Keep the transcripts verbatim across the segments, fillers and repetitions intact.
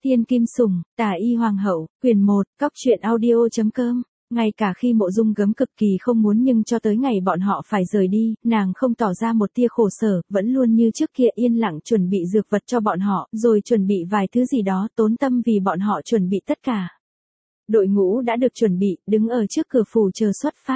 Thiên Kim Sủng, Tà Y Hoàng hậu, quyển một, Cóc truyện audio.com. Ngay cả khi Mộ Dung Gấm cực kỳ không muốn nhưng cho tới ngày bọn họ phải rời đi, nàng không tỏ ra một tia khổ sở, vẫn luôn như trước kia yên lặng chuẩn bị dược vật cho bọn họ, rồi chuẩn bị vài thứ gì đó, tốn tâm vì bọn họ chuẩn bị tất cả. Đội ngũ đã được chuẩn bị, đứng ở trước cửa phủ chờ xuất phát.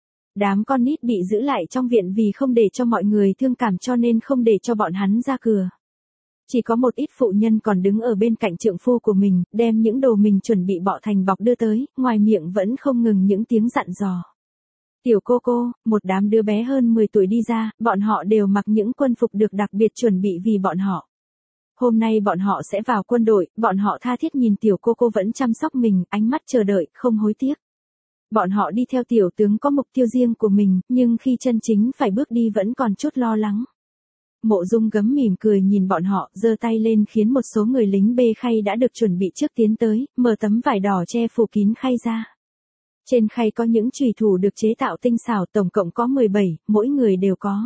Đám con nít bị giữ lại trong viện vì không để cho mọi người thương cảm cho nên không để cho bọn hắn ra cửa. Chỉ có một ít phụ nhân còn đứng ở bên cạnh trượng phu của mình, đem những đồ mình chuẩn bị bọ thành bọc đưa tới, ngoài miệng vẫn không ngừng những tiếng dặn dò. Tiểu cô cô, một đám đứa bé hơn mười tuổi đi ra, bọn họ đều mặc những quân phục được đặc biệt chuẩn bị vì bọn họ. Hôm nay bọn họ sẽ vào quân đội, bọn họ tha thiết nhìn tiểu cô cô vẫn chăm sóc mình, ánh mắt chờ đợi, không hối tiếc. Bọn họ đi theo tiểu tướng có mục tiêu riêng của mình, nhưng khi chân chính phải bước đi vẫn còn chút lo lắng. Mộ Dung Gấm mỉm cười nhìn bọn họ, giơ tay lên khiến một số người lính bê khay đã được chuẩn bị trước tiến tới, mở tấm vải đỏ che phủ kín khay ra. Trên khay có những chùy thủ được chế tạo tinh xảo, tổng cộng có mười bảy, mỗi người đều có.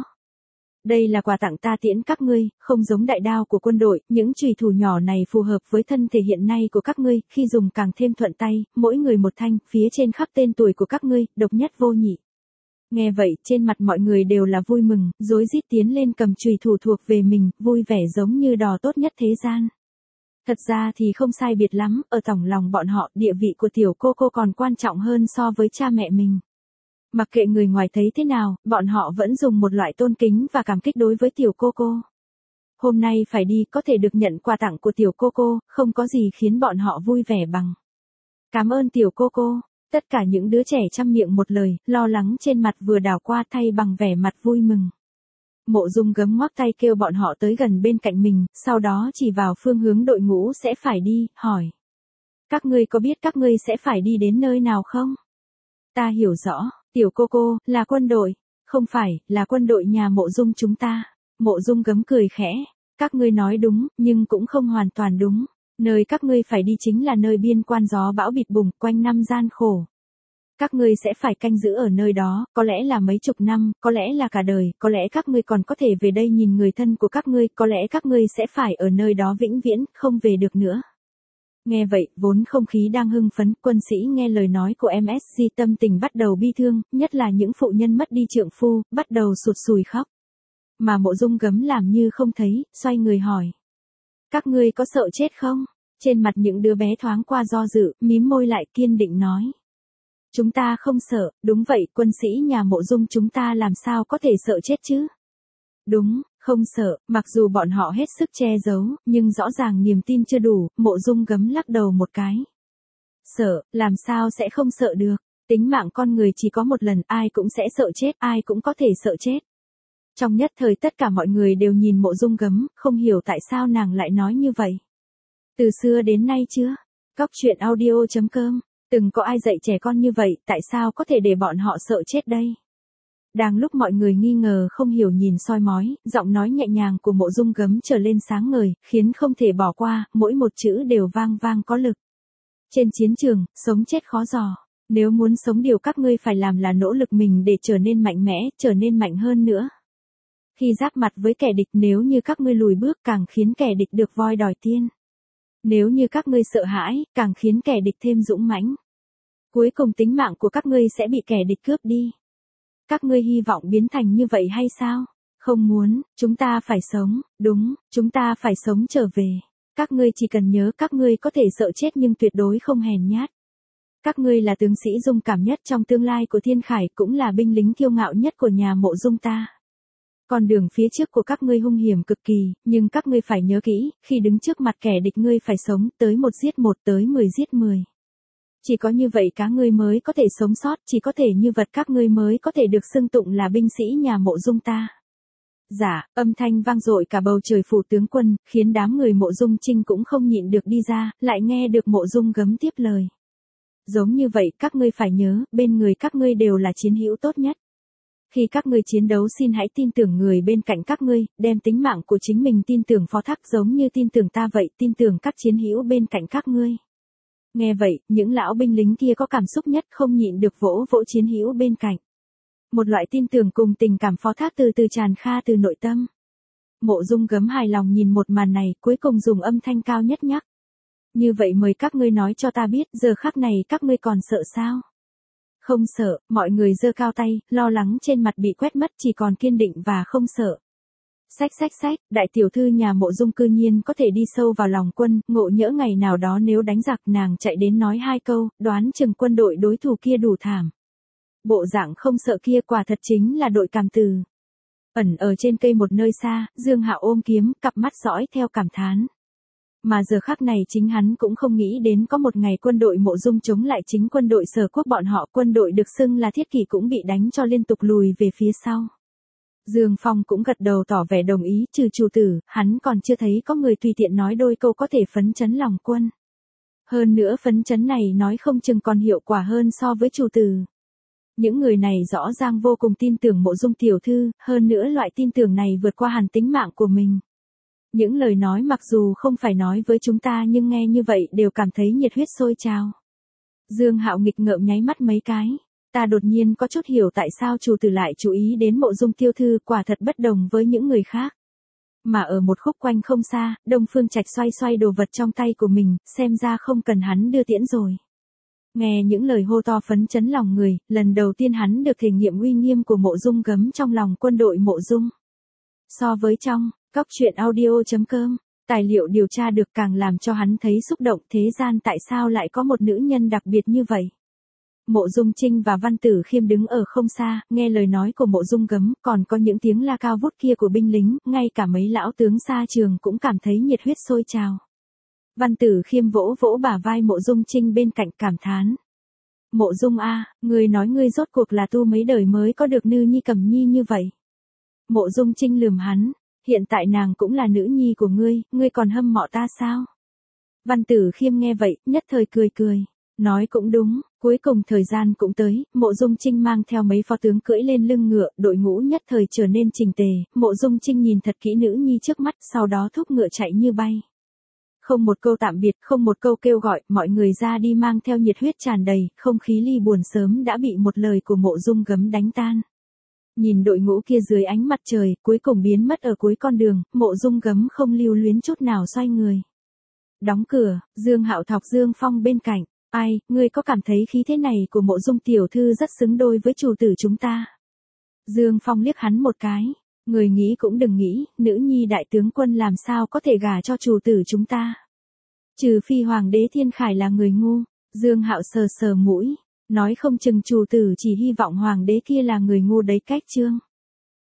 Đây là quà tặng ta tiễn các ngươi, không giống đại đao của quân đội, những chùy thủ nhỏ này phù hợp với thân thể hiện nay của các ngươi, khi dùng càng thêm thuận tay, mỗi người một thanh, phía trên khắc tên tuổi của các ngươi, độc nhất vô nhị. Nghe vậy, trên mặt mọi người đều là vui mừng, rối rít tiến lên cầm chùy thủ thuộc về mình, vui vẻ giống như đò tốt nhất thế gian. Thật ra thì không sai biệt lắm, ở tổng lòng bọn họ, địa vị của tiểu cô cô còn quan trọng hơn so với cha mẹ mình. Mặc kệ người ngoài thấy thế nào, bọn họ vẫn dùng một loại tôn kính và cảm kích đối với tiểu cô cô. Hôm nay phải đi, có thể được nhận quà tặng của tiểu cô cô, không có gì khiến bọn họ vui vẻ bằng. Cảm ơn tiểu cô cô. Tất cả những đứa trẻ chăm miệng một lời, lo lắng trên mặt vừa đảo qua thay bằng vẻ mặt vui mừng. Mộ Dung Gấm ngoắc tay kêu bọn họ tới gần bên cạnh mình, sau đó chỉ vào phương hướng đội ngũ sẽ phải đi, hỏi. Các ngươi có biết các ngươi sẽ phải đi đến nơi nào không? Ta hiểu rõ, tiểu cô cô, là quân đội. Không phải, là quân đội nhà Mộ Dung chúng ta. Mộ Dung Gấm cười khẽ. Các ngươi nói đúng, nhưng cũng không hoàn toàn đúng. Nơi các ngươi phải đi chính là nơi biên quan gió bão bịt bùng, quanh năm gian khổ. Các ngươi sẽ phải canh giữ ở nơi đó, có lẽ là mấy chục năm, có lẽ là cả đời, có lẽ các ngươi còn có thể về đây nhìn người thân của các ngươi, có lẽ các ngươi sẽ phải ở nơi đó vĩnh viễn, không về được nữa. Nghe vậy, vốn không khí đang hưng phấn, quân sĩ nghe lời nói của em ét giê tâm tình bắt đầu bi thương, nhất là những phụ nhân mất đi trượng phu, bắt đầu sụt sùi khóc. Mà Mộ Dung Gấm làm như không thấy, xoay người hỏi. Các ngươi có sợ chết không? Trên mặt những đứa bé thoáng qua do dự, mím môi lại kiên định nói. Chúng ta không sợ, đúng vậy, quân sĩ nhà Mộ Dung chúng ta làm sao có thể sợ chết chứ? Đúng, không sợ, mặc dù bọn họ hết sức che giấu, nhưng rõ ràng niềm tin chưa đủ, Mộ Dung Gấm lắc đầu một cái. Sợ, làm sao sẽ không sợ được? Tính mạng con người chỉ có một lần, ai cũng sẽ sợ chết, ai cũng có thể sợ chết. Trong nhất thời tất cả mọi người đều nhìn Mộ Dung Gấm, không hiểu tại sao nàng lại nói như vậy. Từ xưa đến nay chưa? Cóc truyện audio.com. Từng có ai dạy trẻ con như vậy, tại sao có thể để bọn họ sợ chết đây? Đang lúc mọi người nghi ngờ không hiểu nhìn soi mói, giọng nói nhẹ nhàng của Mộ Dung Gấm trở lên sáng ngời, khiến không thể bỏ qua, mỗi một chữ đều vang vang có lực. Trên chiến trường, sống chết khó dò. Nếu muốn sống điều các ngươi phải làm là nỗ lực mình để trở nên mạnh mẽ, trở nên mạnh hơn nữa. Khi giáp mặt với kẻ địch, nếu như các ngươi lùi bước càng khiến kẻ địch được voi đòi tiên. Nếu như các ngươi sợ hãi, càng khiến kẻ địch thêm dũng mãnh. Cuối cùng tính mạng của các ngươi sẽ bị kẻ địch cướp đi. Các ngươi hy vọng biến thành như vậy hay sao? Không muốn, chúng ta phải sống, đúng, chúng ta phải sống trở về. Các ngươi chỉ cần nhớ các ngươi có thể sợ chết nhưng tuyệt đối không hèn nhát. Các ngươi là tướng sĩ dũng cảm nhất trong tương lai của Thiên Khải, cũng là binh lính kiêu ngạo nhất của nhà Mộ Dung ta. Con đường phía trước của các ngươi hung hiểm cực kỳ, nhưng các ngươi phải nhớ kỹ, khi đứng trước mặt kẻ địch ngươi phải sống, tới một giết một, tới mười giết mười. Chỉ có như vậy cá ngươi mới có thể sống sót, chỉ có thể như vật các ngươi mới có thể được xưng tụng là binh sĩ nhà Mộ Dung ta. Dạ, âm thanh vang dội cả bầu trời phủ tướng quân, khiến đám người Mộ Dung Trinh cũng không nhịn được đi ra, lại nghe được Mộ Dung Gấm tiếp lời. Giống như vậy, các ngươi phải nhớ, bên người các ngươi đều là chiến hữu tốt nhất. Khi các ngươi chiến đấu xin hãy tin tưởng người bên cạnh các ngươi, đem tính mạng của chính mình tin tưởng phó thác giống như tin tưởng ta vậy, tin tưởng các chiến hữu bên cạnh các ngươi. Nghe vậy, những lão binh lính kia có cảm xúc nhất không nhịn được vỗ vỗ chiến hữu bên cạnh. Một loại tin tưởng cùng tình cảm phó thác từ từ tràn kha từ nội tâm. Mộ Dung Gấm hài lòng nhìn một màn này, cuối cùng dùng âm thanh cao nhất nhắc. Như vậy mời các ngươi nói cho ta biết, giờ khắc này các ngươi còn sợ sao? Không sợ, mọi người giơ cao tay, lo lắng trên mặt bị quét mất, chỉ còn kiên định và không sợ. Xách xách xách, đại tiểu thư nhà Mộ Dung cư nhiên có thể đi sâu vào lòng quân, ngộ nhỡ ngày nào đó nếu đánh giặc, nàng chạy đến nói hai câu, đoán chừng quân đội đối thủ kia đủ thảm. Bộ dạng không sợ kia quả thật chính là đội Cảm Từ. Ẩn ở trên cây một nơi xa, Dương Hạo ôm kiếm, cặp mắt dõi theo cảm thán. Mà giờ khắc này chính hắn cũng không nghĩ đến có một ngày quân đội Mộ Dung chống lại chính quân đội Sở Quốc bọn họ, quân đội được xưng là thiết kỷ cũng bị đánh cho liên tục lùi về phía sau. Dương Phong cũng gật đầu tỏ vẻ đồng ý, trừ chủ tử, hắn còn chưa thấy có người tùy tiện nói đôi câu có thể phấn chấn lòng quân. Hơn nữa phấn chấn này nói không chừng còn hiệu quả hơn so với chủ tử. Những người này rõ ràng vô cùng tin tưởng Mộ Dung tiểu thư, hơn nữa loại tin tưởng này vượt qua hẳn tính mạng của mình. Những lời nói mặc dù không phải nói với chúng ta nhưng nghe như vậy đều cảm thấy nhiệt huyết sôi trào. Dương Hạo nghịch ngợm nháy mắt mấy cái. Ta đột nhiên có chút hiểu tại sao chủ tử lại chú ý đến Mộ Dung tiểu thư, quả thật bất đồng với những người khác. Mà ở một khúc quanh không xa, Đông Phương Trạch xoay xoay đồ vật trong tay của mình, xem ra không cần hắn đưa tiễn rồi. Nghe những lời hô to phấn chấn lòng người, lần đầu tiên hắn được thể nghiệm uy nghiêm của Mộ Dung gấm trong lòng quân đội Mộ Dung. So với trong Cóc truyện audio chấm com, tài liệu điều tra được càng làm cho hắn thấy xúc động, thế gian tại sao lại có một nữ nhân đặc biệt như vậy. Mộ Dung Trinh và Văn Tử Khiêm đứng ở không xa, nghe lời nói của Mộ Dung gấm, còn có những tiếng la cao vút kia của binh lính, ngay cả mấy lão tướng xa trường cũng cảm thấy nhiệt huyết sôi trào. Văn Tử Khiêm vỗ vỗ bả vai Mộ Dung Trinh bên cạnh cảm thán. Mộ Dung a, ngươi nói ngươi rốt cuộc là tu mấy đời mới có được nữ nhi Cẩm Nhi như vậy. Mộ Dung Trinh lườm hắn, hiện tại nàng cũng là nữ nhi của ngươi, ngươi còn hâm mộ ta sao? Văn Tử Khiêm nghe vậy, nhất thời cười cười, nói cũng đúng, cuối cùng thời gian cũng tới, Mộ Dung Trinh mang theo mấy phó tướng cưỡi lên lưng ngựa, đội ngũ nhất thời trở nên chỉnh tề, Mộ Dung Trinh nhìn thật kỹ nữ nhi trước mắt, sau đó thúc ngựa chạy như bay. Không một câu tạm biệt, không một câu kêu gọi, mọi người ra đi mang theo nhiệt huyết tràn đầy, không khí ly buồn sớm đã bị một lời của Mộ Dung gấm đánh tan. Nhìn đội ngũ kia dưới ánh mặt trời, cuối cùng biến mất ở cuối con đường, Mộ Dung gấm không lưu luyến chút nào xoay người. Đóng cửa, Dương Hạo thọc Dương Phong bên cạnh, ai, ngươi có cảm thấy khí thế này của Mộ Dung tiểu thư rất xứng đôi với chủ tử chúng ta? Dương Phong liếc hắn một cái, người nghĩ cũng đừng nghĩ, nữ nhi đại tướng quân làm sao có thể gả cho chủ tử chúng ta. Trừ phi Hoàng đế Thiên Khải là người ngu, Dương Hạo sờ sờ mũi, nói không chừng chủ tử chỉ hy vọng Hoàng đế kia là người ngu đấy cách chương.